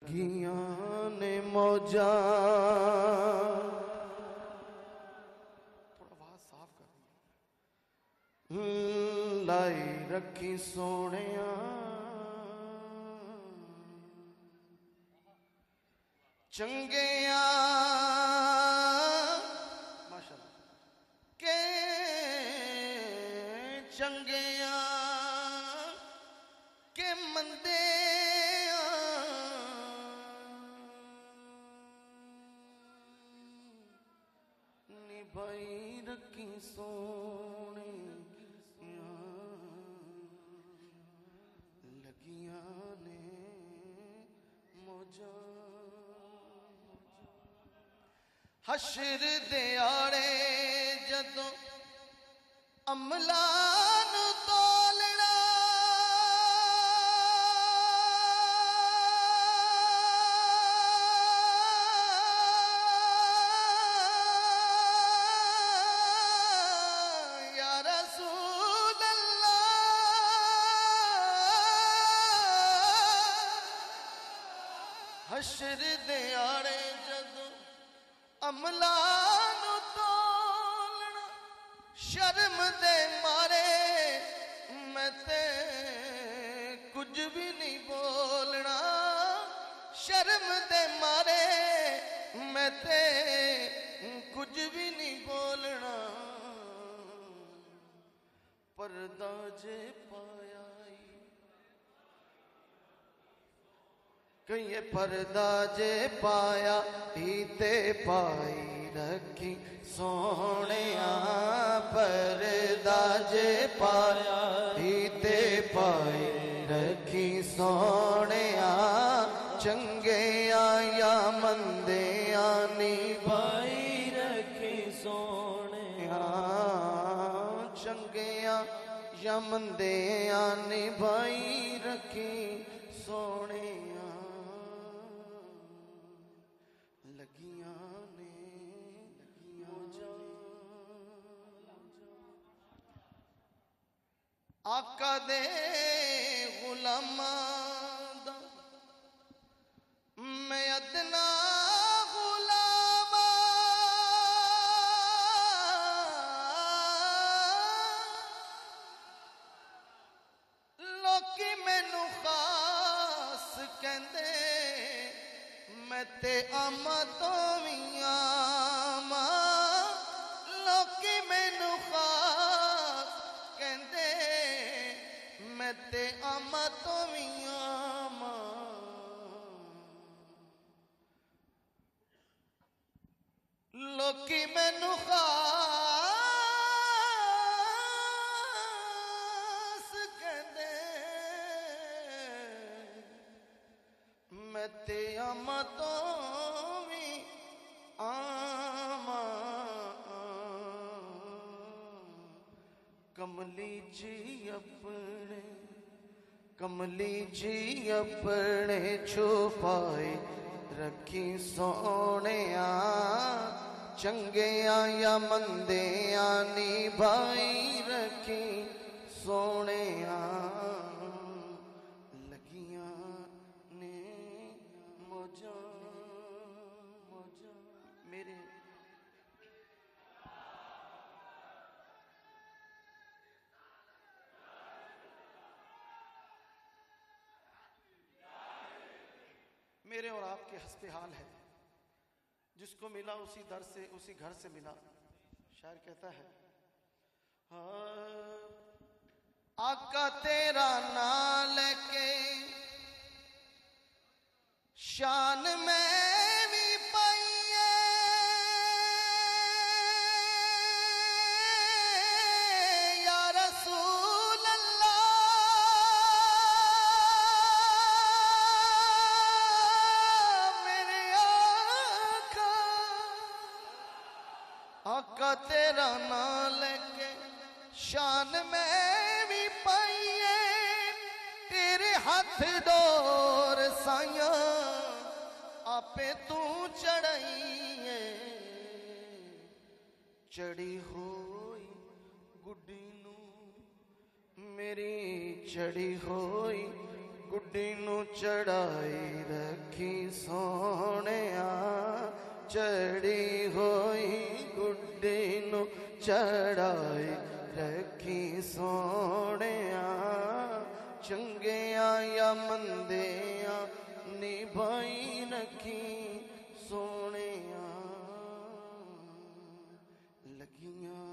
لگیاں نے موجاں تھوڑا آواز صاف کر لائی رکھی سونیاں چنگیاں ماشاءاللہ کہ چنگیاں کہ مندے نبھائی رکھی سونے لگیاں نے موجاں حشر دیاڑے جدوں عملان تولنا یا رسول اللہ حشر دیاڑے جدوں عملان تولنا شرم دے مارے میں تے کچھ بھی نہیں بولنا شرم دے مارے میں تے کچھ بھی نہیں بولنا پردہ جے پایا کہیں پردہ جے پایا ہی تے پائی رکھی سونیاں پردہ جے پایا ہی تے پائی رکھی سونیاں چنگیاں یا مندیاں نبھائی رکھی سونیاں چنگیاں یا مندیاں نبھائی رکھی سونیاں لگیاں نے موجاں آقا دے غلاماں دا میں ادنا غلاماں لوکی مینوں خاص کہندے میں تے آماں تو وی آماں لوکی مینوں خاص کہندے میں تے آماں تو وی آماں لوکی مینوں خاص کہندے میں تے آماں تو وی آماں کملی جی اپنے کملی جی اپنے چھپائے رکھی سونیاں چنگیاں یا مندیاں نبھائی رکھی سونیاں لگیاں نے موجاں موجاں میرے میرے اور آپ کے حسب حال ہے جس کو ملا اسی در سے اسی گھر سے ملا شاعر کہتا ہے آقا تیرا نام لے کے شان میں بھی پائیے یا رسول اللہ میرے آقا تیرا نام لے کے شان میں بھی پائیے تیرے ہاتھ ڈور سائیاں آپے تو چڑھائیے چڑھی ہوئی گڈی نو میری چڑھی ہوئی गुड्डी नू चढ़ाई रखी सोहणिया, चढ़ी होई गुड्डी नू चढ़ाई रखी सोहणिया, चंगिया या मंदिया निभाई रखी सोहणिया, लगियां